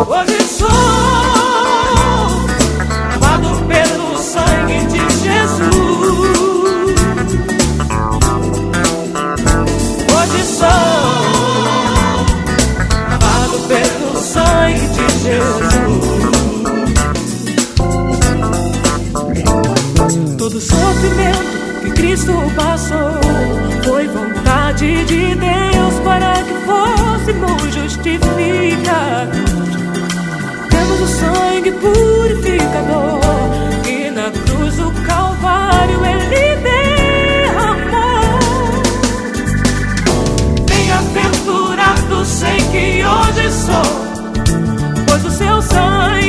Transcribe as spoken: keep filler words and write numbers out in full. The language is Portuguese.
Hoje sou lavado pelo sangue de Jesus. Hoje sou lavado pelo sangue de Jesus. Todo sofrimento que Cristo passou foi vontade de Deus para que fôssemos justificados. Temos o sangue purificador e na cruz do Calvário Ele derramou. Bem-aventurado sei que hoje sou, pois o seu sangue